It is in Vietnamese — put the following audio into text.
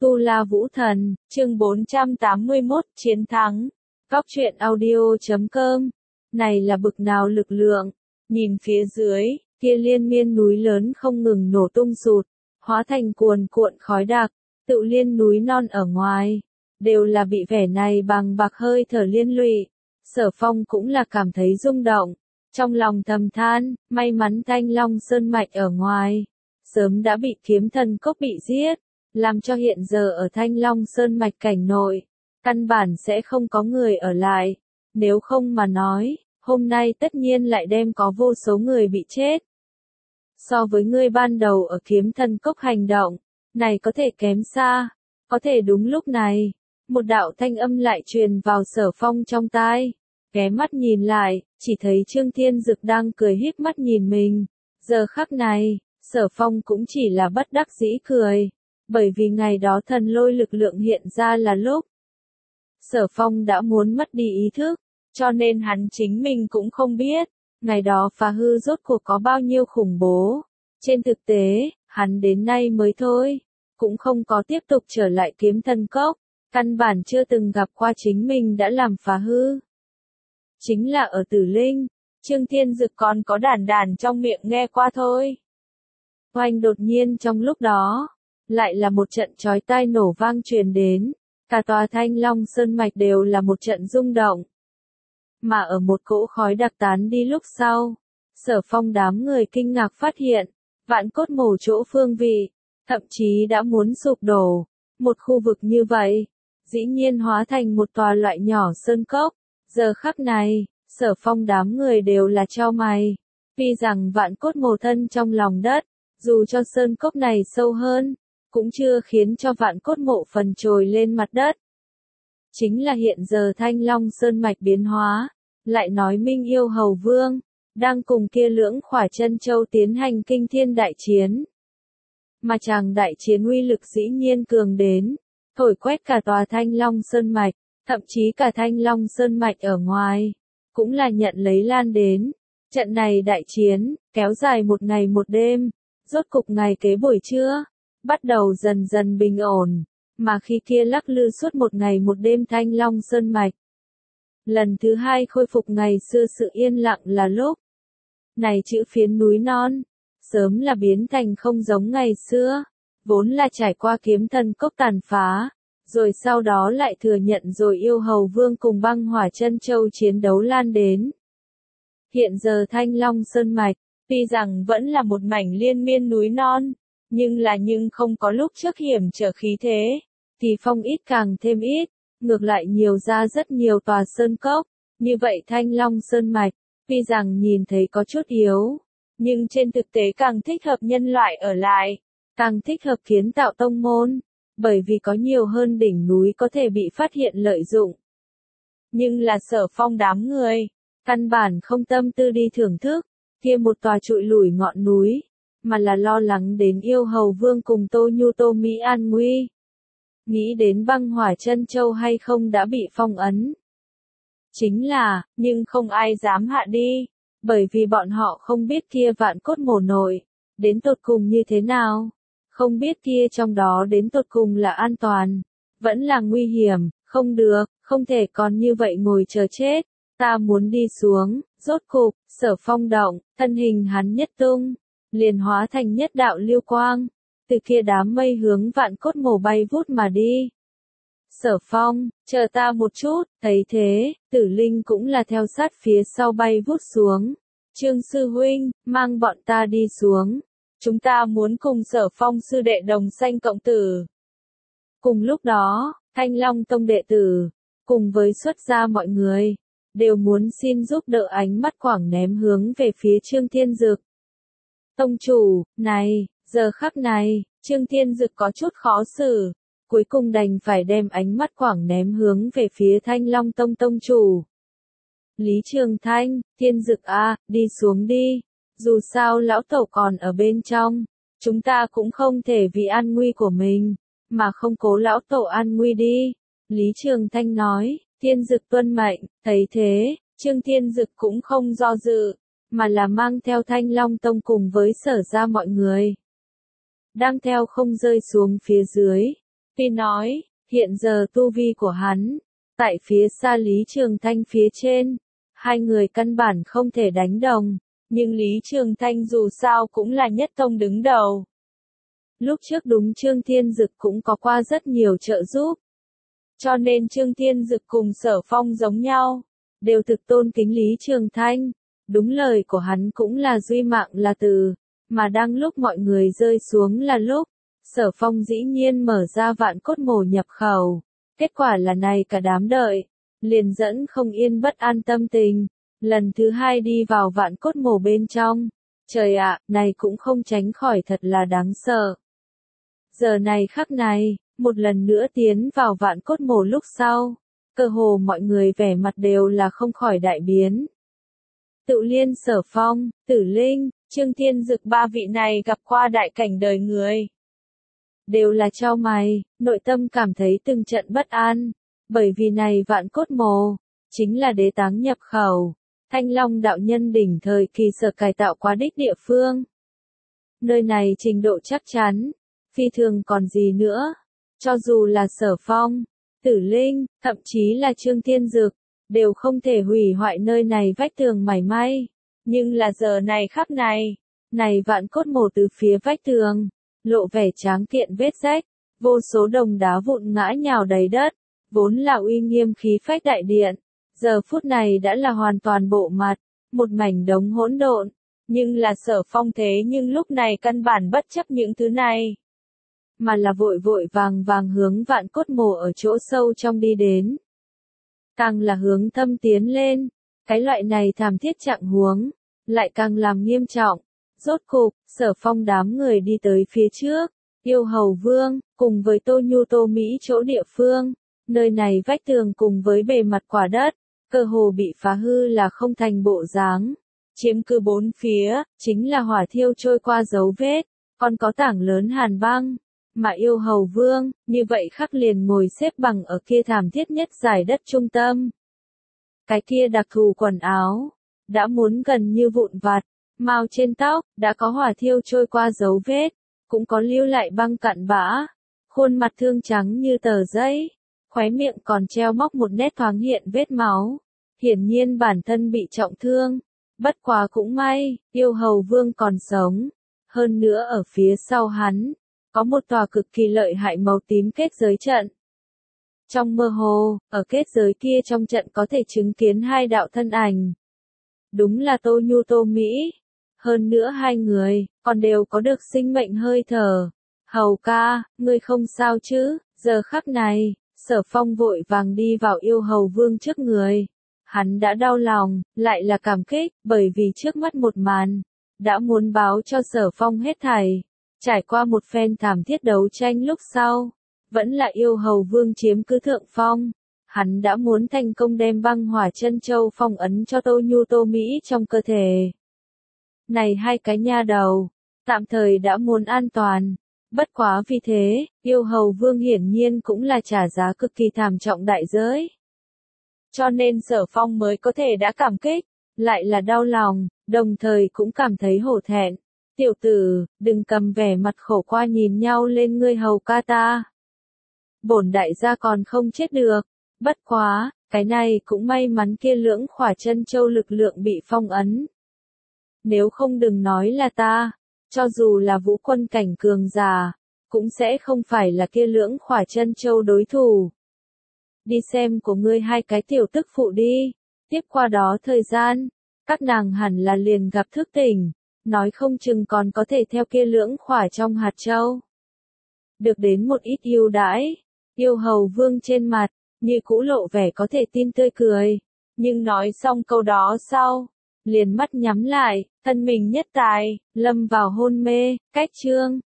Tu La Vũ Thần, chương 481, Chiến thắng. Góc truyện audio.com. Này là bực nào lực lượng, nhìn phía dưới, kia liên miên núi lớn không ngừng nổ tung sụt, hóa thành cuồn cuộn khói đặc, tự liên núi non ở ngoài, đều là bị vẻ này bằng bạc hơi thở liên lụy. Sở Phong cũng là cảm thấy rung động, trong lòng thầm than, may mắn Thanh Long Sơn Mạch ở ngoài, sớm đã bị Kiếm Thần Cốc bị giết, làm cho hiện giờ ở Thanh Long Sơn Mạch cảnh nội, căn bản sẽ không có người ở lại, nếu không mà nói, hôm nay tất nhiên lại đem có vô số người bị chết. So với ngươi ban đầu ở Kiếm Thần Cốc hành động, này có thể kém xa, có thể đúng lúc này, một đạo thanh âm lại truyền vào Sở Phong trong tai, ghé mắt nhìn lại, chỉ thấy Trương Thiên Dực đang cười híp mắt nhìn mình, giờ khắc này, Sở Phong cũng chỉ là bất đắc dĩ cười, bởi vì ngày đó thần lôi lực lượng hiện ra là lúc Sở Phong đã muốn mất đi ý thức, cho nên hắn chính mình cũng không biết, ngày đó phá hư rốt cuộc có bao nhiêu khủng bố. Trên thực tế, hắn đến nay mới thôi, cũng không có tiếp tục trở lại Kiếm Thần Cốc, căn bản chưa từng gặp qua chính mình đã làm phá hư. Chính là ở Tử Linh, Trương Thiên Dực còn có đàn trong miệng nghe qua thôi. Oanh đột nhiên trong lúc đó, lại là một trận chói tai nổ vang truyền đến, cả tòa Thanh Long Sơn Mạch đều là một trận rung động. Mà ở một cỗ khói đặc tán đi lúc sau, Sở Phong đám người kinh ngạc phát hiện, vạn cốt mổ chỗ phương vị, thậm chí đã muốn sụp đổ, một khu vực như vậy, dĩ nhiên hóa thành một tòa loại nhỏ sơn cốc, giờ khắc này, Sở Phong đám người đều là chau mày, tuy rằng vạn cốt mổ thân trong lòng đất, dù cho sơn cốc này sâu hơn, cũng chưa khiến cho vạn cốt mộ phần trồi lên mặt đất. Chính là hiện giờ Thanh Long Sơn Mạch biến hóa, lại nói Minh Yêu Hầu Vương, đang cùng kia lưỡng khỏa chân châu tiến hành kinh thiên đại chiến. Mà chàng đại chiến uy lực dĩ nhiên cường đến, thổi quét cả tòa Thanh Long Sơn Mạch, thậm chí cả Thanh Long Sơn Mạch ở ngoài, cũng là nhận lấy lan đến. Trận này đại chiến, kéo dài một ngày một đêm, rốt cục ngày kế buổi trưa, bắt đầu dần dần bình ổn, mà khi kia lắc lư suốt một ngày một đêm Thanh Long Sơn Mạch. Lần thứ hai khôi phục ngày xưa sự yên lặng là lúc này chữ phiến núi non, sớm là biến thành không giống ngày xưa, vốn là trải qua Kiếm Thần Cốc tàn phá, rồi sau đó lại thừa nhận rồi Yêu Hầu Vương cùng băng hỏa chân châu chiến đấu lan đến. Hiện giờ Thanh Long Sơn Mạch, tuy rằng vẫn là một mảnh liên miên núi non, nhưng không có lúc trước hiểm trở khí thế, thì phong ít càng thêm ít, ngược lại nhiều ra rất nhiều tòa sơn cốc, như vậy Thanh Long Sơn Mạch, tuy rằng nhìn thấy có chút yếu, nhưng trên thực tế càng thích hợp nhân loại ở lại, càng thích hợp kiến tạo tông môn, bởi vì có nhiều hơn đỉnh núi có thể bị phát hiện lợi dụng. Nhưng là Sở Phong đám người, căn bản không tâm tư đi thưởng thức, kia một tòa trụi lủi ngọn núi, mà là lo lắng đến Yêu Hầu Vương cùng Tô Nhu Tô Mỹ an nguy. Nghĩ đến băng hỏa chân châu hay không đã bị phong ấn. Chính là, nhưng không ai dám hạ đi, bởi vì bọn họ không biết kia vạn cốt mổ nội, đến tột cùng như thế nào, không biết kia trong đó đến tột cùng là an toàn, vẫn là nguy hiểm, không được, không thể còn như vậy ngồi chờ chết, ta muốn đi xuống, rốt cục, Sở Phong động, thân hình hắn nhất tung, liền hóa thành nhất đạo lưu quang, từ kia đám mây hướng vạn cốt mổ bay vút mà đi. Sở Phong, chờ ta một chút, thấy thế, Tử Linh cũng là theo sát phía sau bay vút xuống. Trương sư huynh, mang bọn ta đi xuống. Chúng ta muốn cùng Sở Phong sư đệ đồng sanh cộng tử. Cùng lúc đó, Thanh Long Tông đệ tử, cùng với xuất gia mọi người, đều muốn xin giúp đỡ ánh mắt quảng ném hướng về phía Trương Thiên Dực. Tông chủ, này, giờ khắc này, Trương Thiên Dực có chút khó xử, cuối cùng đành phải đem ánh mắt quảng ném hướng về phía Thanh Long Tông tông chủ. Lý Trường Thanh, Thiên Dực a, đi xuống đi, dù sao lão tẩu còn ở bên trong, chúng ta cũng không thể vì an nguy của mình, mà không cố lão tẩu an nguy đi. Lý Trường Thanh nói, Thiên Dực tuân mệnh, thấy thế, Trương Thiên Dực cũng không do dự, mà là mang theo Thanh Long Tông cùng với Sở gia mọi người. Đang theo không rơi xuống phía dưới, Tuy nói, hiện giờ tu vi của hắn, tại phía xa Lý Trường Thanh phía trên, hai người căn bản không thể đánh đồng, nhưng Lý Trường Thanh dù sao cũng là nhất tông đứng đầu. Lúc trước đúng Trương Thiên Dực cũng có qua rất nhiều trợ giúp. Cho nên Trương Thiên Dực cùng Sở Phong giống nhau, đều thực tôn kính Lý Trường Thanh. Đúng lời của hắn cũng là duy mạng là từ, mà đang lúc mọi người rơi xuống là lúc, Sở Phong dĩ nhiên mở ra vạn cốt mổ nhập khẩu. Kết quả là này cả đám đợi, liền dẫn không yên bất an tâm tình, lần thứ hai đi vào vạn cốt mổ bên trong. Trời ạ, này cũng không tránh khỏi thật là đáng sợ. Giờ này khắc này, một lần nữa tiến vào vạn cốt mổ lúc sau, cơ hồ mọi người vẻ mặt đều là không khỏi đại biến. Tự Liên, Sở Phong, Tử Linh, Trương Thiên Dực ba vị này gặp qua đại cảnh đời người. Đều là chau mày, nội tâm cảm thấy từng trận bất an, bởi vì này vạn cốt mồ, chính là đế táng nhập khẩu, Thanh Long đạo nhân đỉnh thời kỳ sở cải tạo quá đích địa phương. Nơi này trình độ chắc chắn, phi thường còn gì nữa, cho dù là Sở Phong, Tử Linh, thậm chí là Trương Thiên Dực, đều không thể hủy hoại nơi này vách tường mảy may, nhưng là giờ này khắc này vạn cốt mồ từ phía vách tường, lộ vẻ tráng kiện vết rách, vô số đồng đá vụn ngã nhào đầy đất, vốn là uy nghiêm khí phách đại điện, giờ phút này đã là hoàn toàn bộ mặt, một mảnh đống hỗn độn, nhưng là Sở Phong thế nhưng lúc này căn bản bất chấp những thứ này, mà là vội vội vàng vàng hướng vạn cốt mồ ở chỗ sâu trong đi đến. Càng là hướng thâm tiến lên, cái loại này thảm thiết trạng huống, lại càng làm nghiêm trọng. Rốt cục, Sở Phong đám người đi tới phía trước, Yêu Hầu Vương, cùng với Tô Nhu Tô Mỹ chỗ địa phương, nơi này vách tường cùng với bề mặt quả đất, cơ hồ bị phá hư là không thành bộ dáng, chiếm cứ bốn phía, chính là hỏa thiêu trôi qua dấu vết, còn có tảng lớn hàn băng, mà Yêu Hầu Vương, như vậy khắc liền ngồi xếp bằng ở kia thảm thiết nhất giải đất trung tâm. Cái kia đặc thù quần áo, đã muốn gần như vụn vặt. Mao trên tóc, đã có hỏa thiêu trôi qua dấu vết, cũng có lưu lại băng cặn bã, khuôn mặt thương trắng như tờ giấy, khóe miệng còn treo móc một nét thoáng hiện vết máu, hiển nhiên bản thân bị trọng thương, bất quá cũng may, Yêu Hầu Vương còn sống, hơn nữa ở phía sau hắn, có một tòa cực kỳ lợi hại màu tím kết giới trận. Trong mơ hồ, ở kết giới kia trong trận có thể chứng kiến hai đạo thân ảnh. Đúng là Tô Nhu Tô Mỹ. Hơn nữa hai người, còn đều có được sinh mệnh hơi thở. Hầu ca, ngươi không sao chứ? Giờ khắc này, Sở Phong vội vàng đi vào Yêu Hầu Vương trước người. Hắn đã đau lòng, lại là cảm kích, bởi vì trước mắt một màn, đã muốn báo cho Sở Phong hết thảy. Trải qua một phen thảm thiết đấu tranh lúc sau, vẫn là Yêu Hầu Vương chiếm cứ thượng phong. Hắn đã muốn thành công đem băng hỏa chân châu phong ấn cho Tô Nhu Tô Mỹ trong cơ thể. Này hai cái nha đầu, tạm thời đã muốn an toàn, bất quá vì thế, Yêu Hầu Vương hiển nhiên cũng là trả giá cực kỳ thảm trọng đại giới. Cho nên Sở Phong mới có thể đã cảm kích, lại là đau lòng, đồng thời cũng cảm thấy hổ thẹn. Tiểu tử, đừng cầm vẻ mặt khổ qua nhìn nhau lên ngươi hầu ca ta. Bổn đại gia còn không chết được, bất quá, cái này cũng may mắn kia lưỡng khỏa chân châu lực lượng bị phong ấn. Nếu không đừng nói là ta, cho dù là vũ quân cảnh cường già, cũng sẽ không phải là kia lưỡng khỏa chân châu đối thủ. Đi xem của ngươi hai cái tiểu tức phụ đi, tiếp qua đó thời gian, các nàng hẳn là liền gặp thức tỉnh, nói không chừng còn có thể theo kia lưỡng khỏa trong hạt châu. Được đến một ít ưu đãi, Yêu Hầu Vương trên mặt, như cũ lộ vẻ có thể tin tươi cười, nhưng nói xong câu đó sau, liền mắt nhắm lại, thân mình nhất tài, lâm vào hôn mê, cách chương.